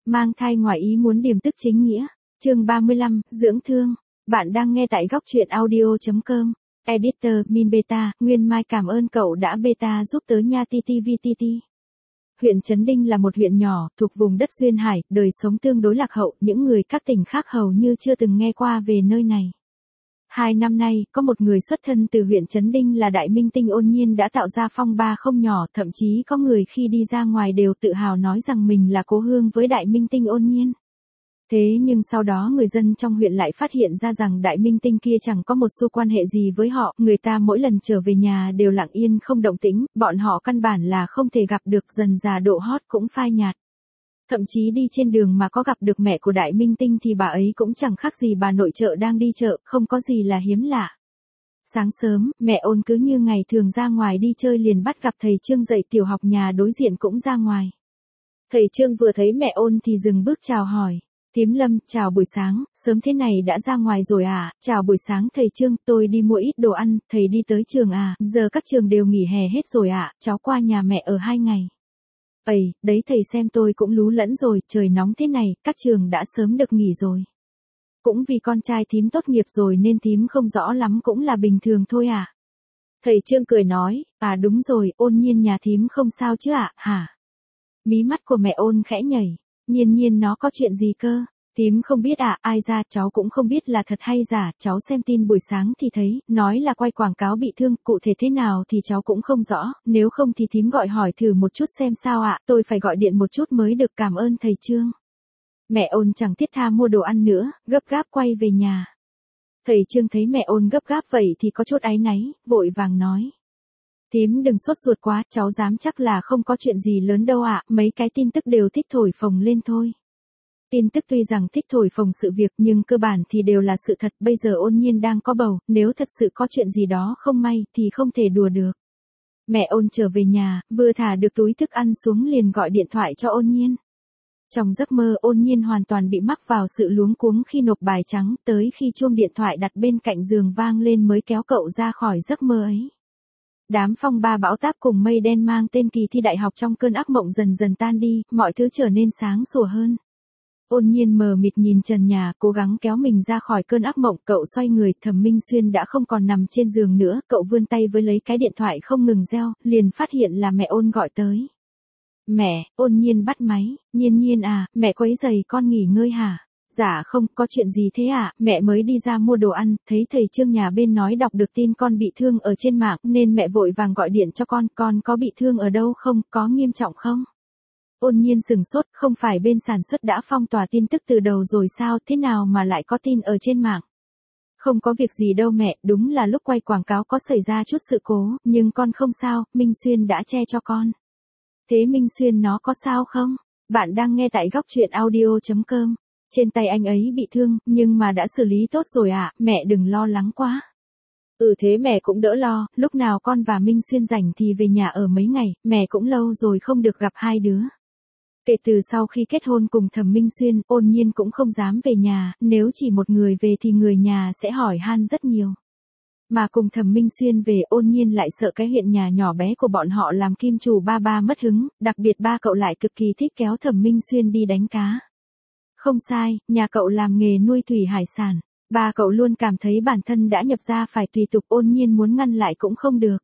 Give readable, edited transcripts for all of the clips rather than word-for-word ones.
Mang thai ngoài ý muốn điềm tức chính nghĩa. Chương 35, dưỡng thương. Bạn đang nghe tại góc truyện audio.com. Editor, Min Beta, Nguyên Mai cảm ơn cậu đã beta giúp tớ nha TTVTT. Huyện Trấn Đinh là một huyện nhỏ, thuộc vùng đất duyên hải, đời sống tương đối lạc hậu, những người các tỉnh khác hầu như chưa từng nghe qua về nơi này. 2 năm nay, có một người xuất thân từ huyện Trấn Đinh là đại minh tinh Ôn Nhiên đã tạo ra phong ba không nhỏ, thậm chí có người khi đi ra ngoài đều tự hào nói rằng mình là cố hương với đại minh tinh Ôn Nhiên. Thế nhưng sau đó người dân trong huyện lại phát hiện ra rằng đại minh tinh kia chẳng có một xu quan hệ gì với họ, người ta mỗi lần trở về nhà đều lặng yên không động tĩnh, bọn họ căn bản là không thể gặp được, dần già độ hot cũng phai nhạt. Thậm chí đi trên đường mà có gặp được mẹ của đại minh tinh thì bà ấy cũng chẳng khác gì bà nội trợ đang đi chợ, không có gì là hiếm lạ. Sáng sớm, mẹ Ôn cứ như ngày thường ra ngoài đi chơi liền bắt gặp thầy Trương dạy tiểu học nhà đối diện cũng ra ngoài. Thầy Trương vừa thấy mẹ Ôn thì dừng bước chào hỏi. Thím Lâm, chào buổi sáng, sớm thế này đã ra ngoài rồi à? Chào buổi sáng thầy Trương, tôi đi mua ít đồ ăn, thầy đi tới trường à? Giờ các trường đều nghỉ hè hết rồi à? Cháu qua nhà mẹ ở 2 ngày. Ây, đấy thầy xem tôi cũng lú lẫn rồi, trời nóng thế này, các trường đã sớm được nghỉ rồi. Cũng vì con trai thím tốt nghiệp rồi nên thím không rõ lắm cũng là bình thường thôi à? Thầy Trương cười nói, à đúng rồi, Ôn Nhiên nhà thím không sao chứ ạ, hả? Mí mắt của mẹ Ôn khẽ nhảy. Nhiên nó có chuyện gì cơ? Thím không biết à, ai ra, cháu cũng không biết là thật hay giả, cháu xem tin buổi sáng thì thấy, nói là quay quảng cáo bị thương, cụ thể thế nào thì cháu cũng không rõ, nếu không thì thím gọi hỏi thử một chút xem sao ạ, tôi phải gọi điện một chút mới được, cảm ơn thầy Trương. Mẹ Ôn chẳng thiết tha mua đồ ăn nữa, gấp gáp quay về nhà. Thầy Trương thấy mẹ Ôn gấp gáp vậy thì có chút áy náy, vội vàng nói. Thím đừng sốt ruột quá, cháu dám chắc là không có chuyện gì lớn đâu ạ, mấy cái tin tức đều thích thổi phồng lên thôi. Tin tức tuy rằng thích thổi phồng sự việc nhưng cơ bản thì đều là sự thật, bây giờ Ôn Nhiên đang có bầu, nếu thật sự có chuyện gì đó không may thì không thể đùa được. Mẹ Ôn trở về nhà, vừa thả được túi thức ăn xuống liền gọi điện thoại cho Ôn Nhiên. Trong giấc mơ Ôn Nhiên hoàn toàn bị mắc vào sự luống cuống khi nộp bài trắng, tới khi chuông điện thoại đặt bên cạnh giường vang lên mới kéo cậu ra khỏi giấc mơ ấy. Đám phong ba bão táp cùng mây đen mang tên kỳ thi đại học trong cơn ác mộng dần dần tan đi, mọi thứ trở nên sáng sủa hơn. Ôn Nhiên mờ mịt nhìn trần nhà, cố gắng kéo mình ra khỏi cơn ác mộng, cậu xoay người, Thẩm Minh Xuyên đã không còn nằm trên giường nữa, cậu vươn tay với lấy cái điện thoại không ngừng reo, liền phát hiện là mẹ Ôn gọi tới. Mẹ, Ôn Nhiên bắt máy, Nhiên à, mẹ quấy giày con nghỉ ngơi hả? Dạ không, có chuyện gì thế ạ, mẹ mới đi ra mua đồ ăn, thấy thầy Trương nhà bên nói đọc được tin con bị thương ở trên mạng, nên mẹ vội vàng gọi điện cho con có bị thương ở đâu không, có nghiêm trọng không? Ôn Nhiên sừng sốt, không phải bên sản xuất đã phong tỏa tin tức từ đầu rồi sao, thế nào mà lại có tin ở trên mạng? Không có việc gì đâu mẹ, đúng là lúc quay quảng cáo có xảy ra chút sự cố, nhưng con không sao, Minh Xuyên đã che cho con. Thế Minh Xuyên nó có sao không? Bạn đang nghe tại góc truyện audio.com. Trên tay anh ấy bị thương, nhưng mà đã xử lý tốt rồi ạ, mẹ đừng lo lắng quá. Thế mẹ cũng đỡ lo, lúc nào con và Minh Xuyên rảnh thì về nhà ở mấy ngày, mẹ cũng lâu rồi không được gặp hai đứa. Kể từ sau khi kết hôn cùng Thẩm Minh Xuyên, Ôn Nhiên cũng không dám về nhà, nếu chỉ một người về thì người nhà sẽ hỏi han rất nhiều. Mà cùng Thẩm Minh Xuyên về, Ôn Nhiên lại sợ cái huyện nhà nhỏ bé của bọn họ làm kim chủ ba mất hứng, đặc biệt ba cậu lại cực kỳ thích kéo Thẩm Minh Xuyên đi đánh cá. Không sai, nhà cậu làm nghề nuôi thủy hải sản. Ba cậu luôn cảm thấy bản thân đã nhập gia phải tùy tục, Ôn Nhiên muốn ngăn lại cũng không được.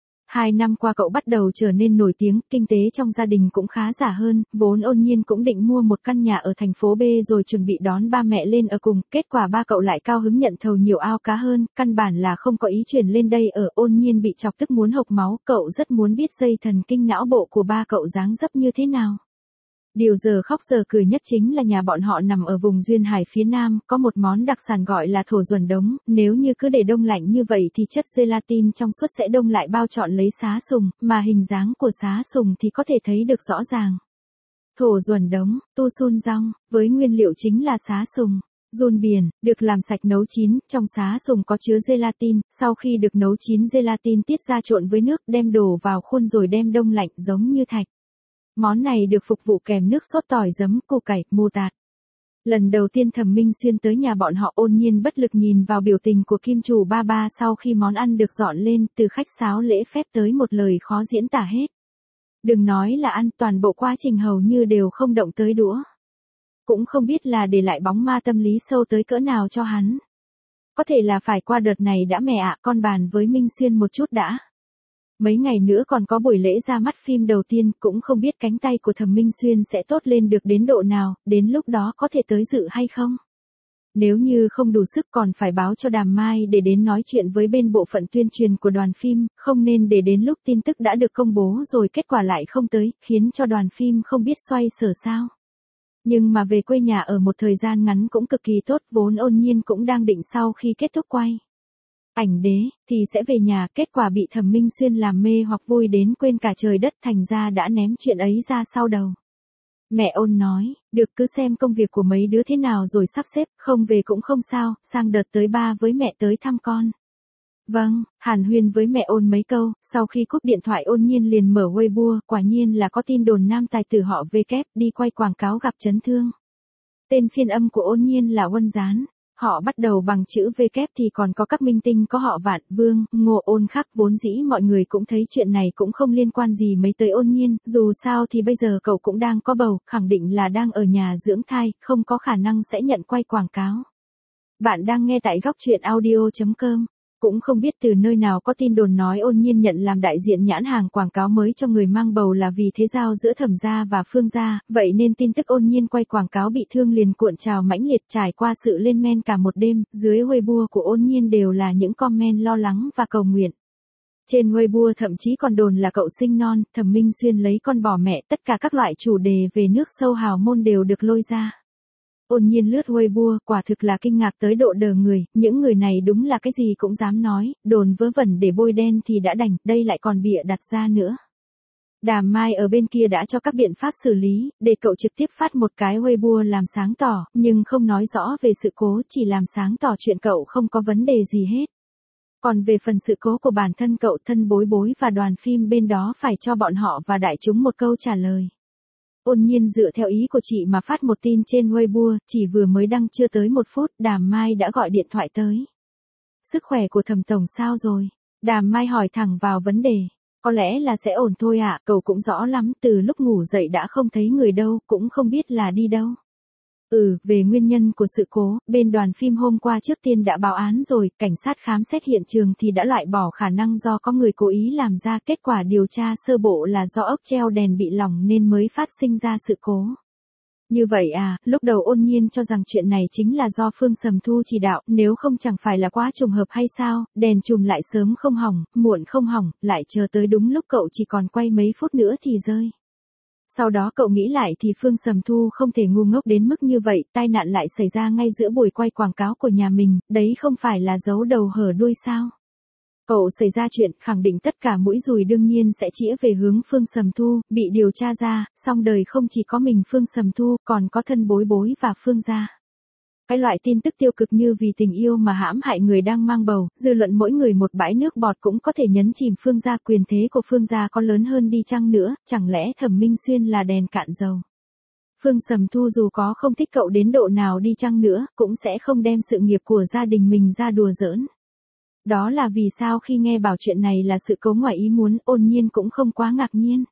2 năm qua cậu bắt đầu trở nên nổi tiếng, kinh tế trong gia đình cũng khá giả hơn, vốn Ôn Nhiên cũng định mua một căn nhà ở thành phố B rồi chuẩn bị đón ba mẹ lên ở cùng, kết quả ba cậu lại cao hứng nhận thầu nhiều ao cá hơn, căn bản là không có ý chuyển lên đây ở. Ôn Nhiên bị chọc tức muốn hộc máu, cậu rất muốn biết dây thần kinh não bộ của ba cậu dáng dấp như thế nào. Điều giờ khóc giờ cười nhất chính là nhà bọn họ nằm ở vùng duyên hải phía nam, có một món đặc sản gọi là thổ duẩn đống, nếu như cứ để đông lạnh như vậy thì chất gelatin trong suốt sẽ đông lại bao trọn lấy sá sùng, mà hình dáng của sá sùng thì có thể thấy được rõ ràng. Thổ duẩn đống, tu sun rong, với nguyên liệu chính là sá sùng. Giun biển, được làm sạch nấu chín, trong sá sùng có chứa gelatin, sau khi được nấu chín gelatin tiết ra trộn với nước đem đổ vào khuôn rồi đem đông lạnh giống như thạch. Món này được phục vụ kèm nước sốt tỏi giấm, củ cải, mù tạt. Lần đầu tiên Thẩm Minh Xuyên tới nhà bọn họ, Ôn Nhiên bất lực nhìn vào biểu tình của kim chủ ba sau khi món ăn được dọn lên, từ khách sáo lễ phép tới một lời khó diễn tả hết. Đừng nói là ăn, toàn bộ quá trình hầu như đều không động tới đũa. cũng không biết là để lại bóng ma tâm lý sâu tới cỡ nào cho hắn. Có thể là phải qua đợt này đã mẹ ạ, con bàn với Minh Xuyên một chút đã. Mấy ngày nữa còn có buổi lễ ra mắt phim đầu tiên, cũng không biết cánh tay của Thẩm Minh Xuyên sẽ tốt lên được đến độ nào, đến lúc đó có thể tới dự hay không? Nếu như không đủ sức còn phải báo cho Đàm Mai để đến nói chuyện với bên bộ phận tuyên truyền của đoàn phim, không nên để đến lúc tin tức đã được công bố rồi kết quả lại không tới, khiến cho đoàn phim không biết xoay sở sao. Nhưng mà về quê nhà ở một thời gian ngắn cũng cực kỳ tốt, vốn Ôn Nhiên cũng đang định sau khi kết thúc quay ảnh đế, thì sẽ về nhà, kết quả bị Thẩm Minh Xuyên làm mê hoặc vui đến quên cả trời đất, thành ra đã ném chuyện ấy ra sau đầu. Mẹ Ôn nói, được cứ xem công việc của mấy đứa thế nào rồi sắp xếp, không về cũng không sao, sang đợt tới ba với mẹ tới thăm con. Vâng, hàn huyên với mẹ Ôn mấy câu, sau khi cúp điện thoại Ôn Nhiên liền mở Weibo, quả nhiên là có tin đồn nam tài tử họ V kép đi quay quảng cáo gặp chấn thương. Tên phiên âm của Ôn Nhiên là Uân Gián. Họ bắt đầu bằng chữ V kép thì còn có các minh tinh có họ Vạn, Vương, Ngô, Ôn Khắc, vốn dĩ mọi người cũng thấy chuyện này cũng không liên quan gì mấy tới Ôn Nhiên, dù sao thì bây giờ cậu cũng đang có bầu, khẳng định là đang ở nhà dưỡng thai, không có khả năng sẽ nhận quay quảng cáo. Bạn đang nghe tại góc truyện audio.com. Cũng không biết từ nơi nào có tin đồn nói Ôn Nhiên nhận làm đại diện nhãn hàng quảng cáo mới cho người mang bầu là vì thế giao giữa Thẩm gia và Phương gia, vậy nên tin tức Ôn Nhiên quay quảng cáo bị thương liền cuộn trào mãnh liệt, trải qua sự lên men cả một đêm, dưới Weibo của Ôn Nhiên đều là những comment lo lắng và cầu nguyện. Trên Weibo thậm chí còn đồn là cậu sinh non, Thẩm Minh Xuyên lấy con bỏ mẹ, tất cả các loại chủ đề về nước sâu hào môn đều được lôi ra. Ôn Nhiên lướt Weibo, quả thực là kinh ngạc tới độ đờ người, những người này đúng là cái gì cũng dám nói, đồn vớ vẩn để bôi đen thì đã đành, đây lại còn bịa đặt ra nữa. Đàm Mai ở bên kia đã cho các biện pháp xử lý, để cậu trực tiếp phát một cái Weibo làm sáng tỏ, nhưng không nói rõ về sự cố, chỉ làm sáng tỏ chuyện cậu không có vấn đề gì hết. Còn về phần sự cố của bản thân cậu, thân bối bối và đoàn phim bên đó phải cho bọn họ và đại chúng một câu trả lời. Ôn Nhiên dựa theo ý của chị mà phát một tin trên Weibo, chỉ vừa mới đăng chưa tới 1 phút, Đàm Mai đã gọi điện thoại tới. Sức khỏe của Thẩm tổng sao rồi? Đàm Mai hỏi thẳng vào vấn đề. Có lẽ là sẽ ổn thôi ạ, cậu cũng rõ lắm, từ lúc ngủ dậy đã không thấy người đâu, cũng không biết là đi đâu. Về nguyên nhân của sự cố, bên đoàn phim hôm qua trước tiên đã báo án rồi, cảnh sát khám xét hiện trường thì đã loại bỏ khả năng do có người cố ý làm ra, kết quả điều tra sơ bộ là do ốc treo đèn bị lỏng nên mới phát sinh ra sự cố. Như vậy à, lúc đầu Ôn Nhiên cho rằng chuyện này chính là do Phương Sầm Thu chỉ đạo, nếu không chẳng phải là quá trùng hợp hay sao, đèn chùm lại sớm không hỏng, muộn không hỏng, lại chờ tới đúng lúc cậu chỉ còn quay mấy phút nữa thì rơi. Sau đó cậu nghĩ lại thì Phương Sầm Thu không thể ngu ngốc đến mức như vậy, tai nạn lại xảy ra ngay giữa buổi quay quảng cáo của nhà mình, đấy không phải là giấu đầu hở đuôi sao. Cậu xảy ra chuyện, khẳng định tất cả mũi dùi đương nhiên sẽ chĩa về hướng Phương Sầm Thu, bị điều tra ra, song đời không chỉ có mình Phương Sầm Thu, còn có thân bối bối và Phương gia. Cái loại tin tức tiêu cực như vì tình yêu mà hãm hại người đang mang bầu, dư luận mỗi người một bãi nước bọt cũng có thể nhấn chìm Phương gia, quyền thế của Phương gia có lớn hơn đi chăng nữa, chẳng lẽ Thẩm Minh Xuyên là đèn cạn dầu. Phương Sầm Thu dù có không thích cậu đến độ nào đi chăng nữa, cũng sẽ không đem sự nghiệp của gia đình mình ra đùa giỡn. Đó là vì sao khi nghe bảo chuyện này là sự cố ngoài ý muốn, Ôn Nhiên cũng không quá ngạc nhiên.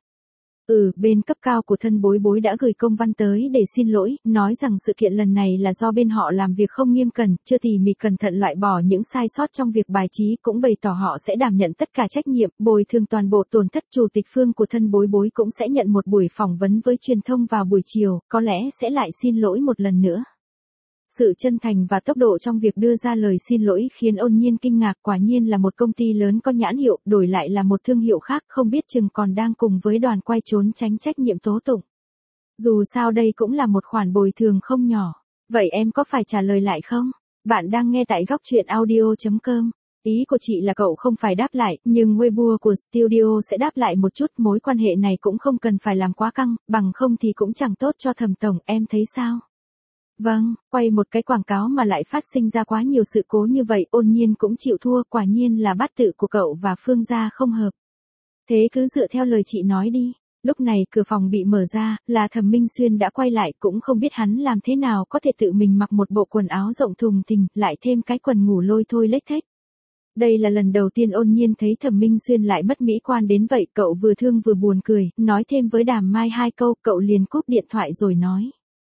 Bên cấp cao của thân bối bối đã gửi công văn tới để xin lỗi, nói rằng sự kiện lần này là do bên họ làm việc không nghiêm cẩn, chưa tỉ mỉ cẩn thận loại bỏ những sai sót trong việc bài trí, cũng bày tỏ họ sẽ đảm nhận tất cả trách nhiệm, bồi thường toàn bộ tổn thất. Chủ tịch Phương của thân bối bối cũng sẽ nhận một buổi phỏng vấn với truyền thông vào buổi chiều, có lẽ sẽ lại xin lỗi một lần nữa. Sự chân thành và tốc độ trong việc đưa ra lời xin lỗi khiến Ôn Nhiên kinh ngạc, quả nhiên là một công ty lớn có nhãn hiệu, đổi lại là một thương hiệu khác, không biết chừng còn đang cùng với đoàn quay trốn tránh trách nhiệm tố tụng. Dù sao đây cũng là một khoản bồi thường không nhỏ. Vậy em có phải trả lời lại không? Bạn đang nghe tại góc truyện audio.com. Ý của chị là cậu không phải đáp lại, nhưng Weibo của studio sẽ đáp lại một chút, mối quan hệ này cũng không cần phải làm quá căng, bằng không thì cũng chẳng tốt cho Thẩm tổng, em thấy sao? Vâng, quay một cái quảng cáo mà lại phát sinh ra quá nhiều sự cố như vậy, Ôn Nhiên cũng chịu thua, quả nhiên là bát tự của cậu và Phương gia không hợp. Thế cứ dựa theo lời chị nói đi. Lúc này cửa phòng bị mở ra, là Thẩm Minh Xuyên đã quay lại, cũng không biết hắn làm thế nào có thể tự mình mặc một bộ quần áo rộng thùng thình, lại thêm cái quần ngủ lôi thôi lếch thếch. Đây là lần đầu tiên Ôn Nhiên thấy Thẩm Minh Xuyên lại mất mỹ quan đến vậy, cậu vừa thương vừa buồn cười, nói thêm với Đàm Mai 2 câu, cậu liền cúp điện thoại rồi nói.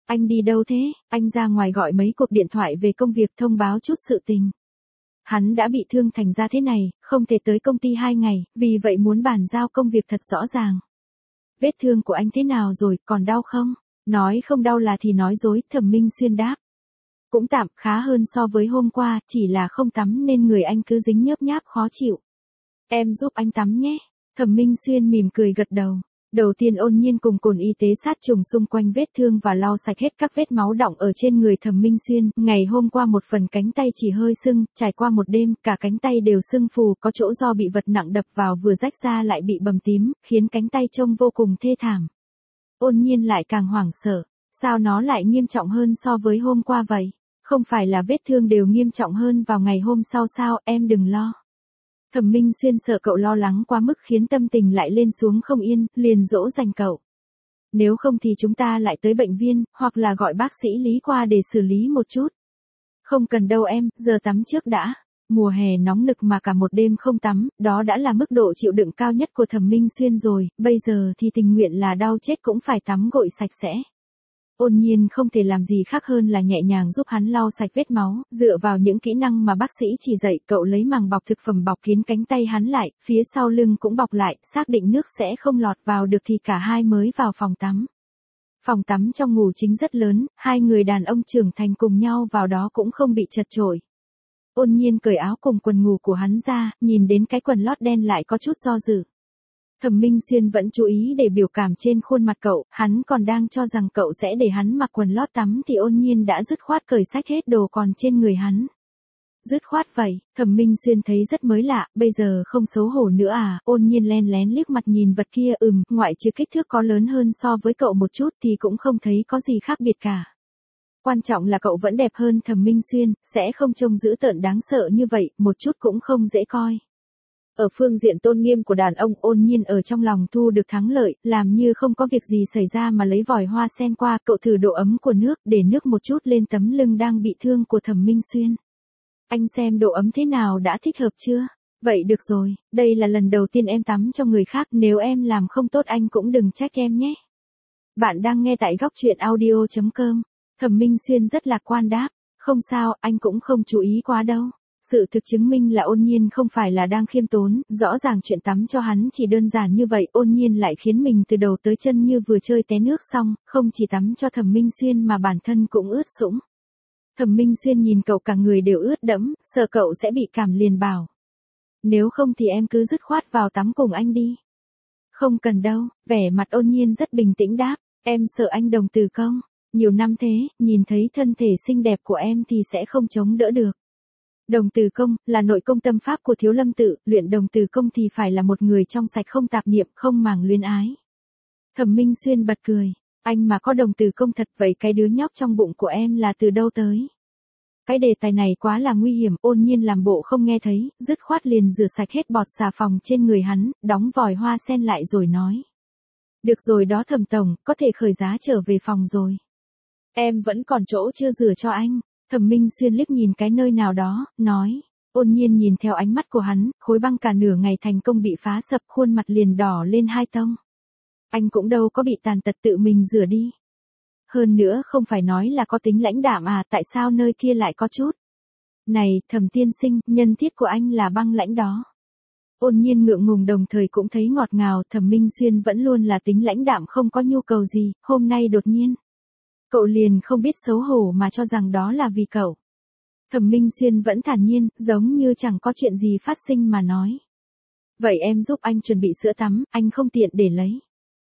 Anh đi đâu thế? Anh ra ngoài gọi mấy cuộc điện thoại về công việc thông báo chút sự tình. Hắn đã bị thương thành ra thế này, không thể tới công ty 2 ngày, vì vậy muốn bàn giao công việc thật rõ ràng. Vết thương của anh thế nào rồi, còn đau không? Nói không đau là thì nói dối, Thẩm Minh Xuyên đáp. Cũng tạm, khá hơn so với hôm qua, chỉ là không tắm nên người anh cứ dính nhớp nháp khó chịu. Em giúp anh tắm nhé. Thẩm Minh Xuyên mỉm cười gật đầu. Đầu tiên Ôn Nhiên cùng cồn y tế sát trùng xung quanh vết thương và lau sạch hết các vết máu đọng ở trên người Thẩm Minh Xuyên. Ngày hôm qua một phần cánh tay chỉ hơi sưng, trải qua một đêm, cả cánh tay đều sưng phù, có chỗ do bị vật nặng đập vào vừa rách ra lại bị bầm tím, khiến cánh tay trông vô cùng thê thảm. Ôn Nhiên lại càng hoảng sợ. Sao nó lại nghiêm trọng hơn so với hôm qua vậy? Không phải là vết thương đều nghiêm trọng hơn vào ngày hôm sau sao, em đừng lo. Thẩm Minh Xuyên sợ cậu lo lắng quá mức khiến tâm tình lại lên xuống không yên, liền dỗ dành cậu. Nếu không thì chúng ta lại tới bệnh viện, hoặc là gọi bác sĩ Lý qua để xử lý một chút. Không cần đâu em, giờ tắm trước đã. Mùa hè nóng nực mà cả một đêm không tắm, đó đã là mức độ chịu đựng cao nhất của Thẩm Minh Xuyên rồi, bây giờ thì tình nguyện là đau chết cũng phải tắm gội sạch sẽ. Ôn Nhiên không thể làm gì khác hơn là nhẹ nhàng giúp hắn lau sạch vết máu, dựa vào những kỹ năng mà bác sĩ chỉ dạy, cậu lấy màng bọc thực phẩm bọc kín cánh tay hắn lại, phía sau lưng cũng bọc lại, xác định nước sẽ không lọt vào được thì cả hai mới vào phòng tắm. Phòng tắm trong ngủ chính rất lớn, hai người đàn ông trưởng thành cùng nhau vào đó cũng không bị chật chội. Ôn Nhiên cởi áo cùng quần ngủ của hắn ra, nhìn đến cái quần lót đen lại có chút do dự. Thẩm Minh Xuyên vẫn chú ý để biểu cảm trên khuôn mặt cậu, hắn còn đang cho rằng cậu sẽ để hắn mặc quần lót tắm thì Ôn Nhiên đã dứt khoát cởi xách hết đồ còn trên người hắn. Dứt khoát vậy, Thẩm Minh Xuyên thấy rất mới lạ, bây giờ không xấu hổ nữa à, Ôn Nhiên len lén liếc mặt nhìn vật kia, ngoại trừ kích thước có lớn hơn so với cậu một chút thì cũng không thấy có gì khác biệt cả. Quan trọng là cậu vẫn đẹp hơn Thẩm Minh Xuyên, sẽ không trông dữ tợn đáng sợ như vậy, một chút cũng không dễ coi. Ở phương diện tôn nghiêm của đàn ông, Ôn Nhiên ở trong lòng thu được thắng lợi, làm như không có việc gì xảy ra mà lấy vòi hoa sen qua, cậu thử độ ấm của nước, để nước một chút lên tấm lưng đang bị thương của Thẩm Minh Xuyên. Anh xem độ ấm thế nào, đã thích hợp chưa? Vậy được rồi, đây là lần đầu tiên em tắm cho người khác, nếu em làm không tốt anh cũng đừng trách em nhé. Bạn đang nghe tại góc truyện audio.com. Thẩm Minh Xuyên rất lạc quan đáp, không sao, anh cũng không chú ý quá đâu. Sự thực chứng minh là Ôn Nhiên không phải là đang khiêm tốn, rõ ràng chuyện tắm cho hắn chỉ đơn giản như vậy, Ôn Nhiên lại khiến mình từ đầu tới chân như vừa chơi té nước xong, không chỉ tắm cho Thẩm Minh Xuyên mà bản thân cũng ướt sũng. Thẩm Minh Xuyên nhìn cậu cả người đều ướt đẫm, sợ cậu sẽ bị cảm liền bảo. Nếu không thì em cứ dứt khoát vào tắm cùng anh đi. Không cần đâu, vẻ mặt Ôn Nhiên rất bình tĩnh đáp, em sợ anh đồng tử không? Nhiều năm thế, nhìn thấy thân thể xinh đẹp của em thì sẽ không chống đỡ được. Đồng từ công, là nội công tâm pháp của Thiếu Lâm Tự, luyện đồng từ công thì phải là một người trong sạch không tạp niệm, không màng luyến ái. Thẩm Minh Xuyên bật cười, anh mà có đồng từ công thật vậy cái đứa nhóc trong bụng của em là từ đâu tới? Cái đề tài này quá là nguy hiểm, Ôn Nhiên làm bộ không nghe thấy, dứt khoát liền rửa sạch hết bọt xà phòng trên người hắn, đóng vòi hoa sen lại rồi nói. Được rồi đó Thẩm tổng, có thể khởi giá trở về phòng rồi. Em vẫn còn chỗ chưa rửa cho anh. Thẩm Minh Xuyên liếc nhìn cái nơi nào đó, nói. Ôn Nhiên nhìn theo ánh mắt của hắn, khối băng cả nửa ngày thành công bị phá sập, khuôn mặt liền đỏ lên hai tông. Anh cũng đâu có bị tàn tật, tự mình rửa đi. Hơn nữa không phải nói là có tính lãnh đạm à, tại sao nơi kia lại có chút? Này, Thẩm tiên sinh, nhân thiết của anh là băng lãnh đó. Ôn Nhiên ngượng ngùng đồng thời cũng thấy ngọt ngào, Thẩm Minh Xuyên vẫn luôn là tính lãnh đạm không có nhu cầu gì, hôm nay đột nhiên. Cậu liền không biết xấu hổ mà cho rằng đó là vì cậu. Thẩm Minh Xuyên vẫn thản nhiên, giống như chẳng có chuyện gì phát sinh mà nói. Vậy em giúp anh chuẩn bị sữa tắm, anh không tiện để lấy.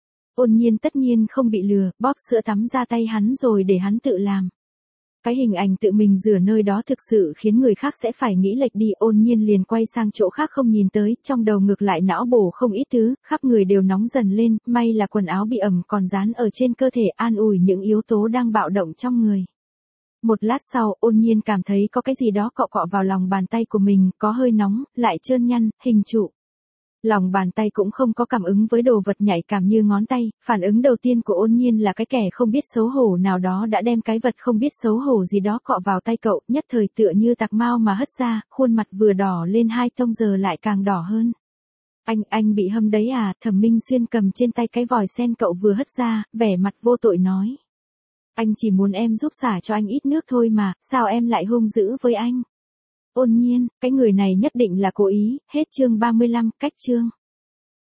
Ôn Nhiên tất nhiên không bị lừa, bóp sữa tắm ra tay hắn rồi để hắn tự làm. Cái hình ảnh tự mình rửa nơi đó thực sự khiến người khác sẽ phải nghĩ lệch đi, Ôn Nhiên liền quay sang chỗ khác không nhìn tới, trong đầu ngược lại não bổ không ít thứ, khắp người đều nóng dần lên, may là quần áo bị ẩm còn dán ở trên cơ thể an ủi những yếu tố đang bạo động trong người. Một lát sau, Ôn Nhiên cảm thấy có cái gì đó cọ cọ vào lòng bàn tay của mình, có hơi nóng, lại trơn nhăn, hình trụ. Lòng bàn tay cũng không có cảm ứng với đồ vật nhạy cảm như ngón tay, phản ứng đầu tiên của Ôn Nhiên là cái kẻ không biết xấu hổ nào đó đã đem cái vật không biết xấu hổ gì đó cọ vào tay cậu, nhất thời tựa như tạc mao mà hất ra, khuôn mặt vừa đỏ lên hai tông giờ lại càng đỏ hơn. Anh bị hâm đấy à, Thẩm Minh Xuyên cầm trên tay cái vòi sen cậu vừa hất ra, vẻ mặt vô tội nói. Anh chỉ muốn em giúp xả cho anh ít nước thôi mà, sao em lại hung dữ với anh? Ôn Nhiên, cái người này nhất định là cố ý, hết chương 35, cách chương.